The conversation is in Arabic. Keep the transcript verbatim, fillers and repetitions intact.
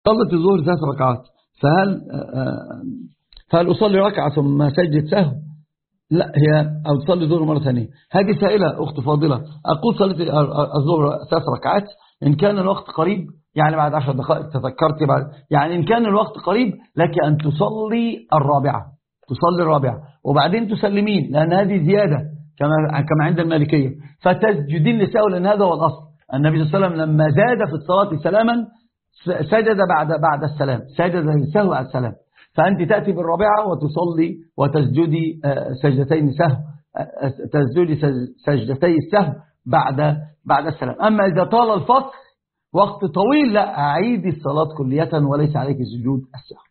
صلت الظهر ثلاث ركعات، فهل فهل أصلي ركعة ثم سجد سهو؟ لا، هي أو تصلي الظهر مرة ثانية. هذه سائلة أخت فاضلة. أقول صليت الظهر ثلاث ركعات إن كان الوقت قريب، يعني بعد عشر دقائق تذكرت بعد، يعني إن كان الوقت قريب لك أن تصلي الرابعة، تصلي الرابعة وبعدين تسلمين، لأن هذه زيادة كما كما عند المالكية، فتسجدين لسهو، لأن هذا هو الأصل. النبي صلى الله عليه وسلم لما زاد في الصلاة سلاما سجد بعد بعد السلام، سجد للسهو على السلام. فأنت تأتي بالرابعة وتصلي وتسجدي سجدتين سهو، تسجدي سجدتي السهو بعد بعد السلام. أما إذا طال الفصل وقت طويل، لا، أعيدي الصلاة كلية وليس عليك سجود السهو.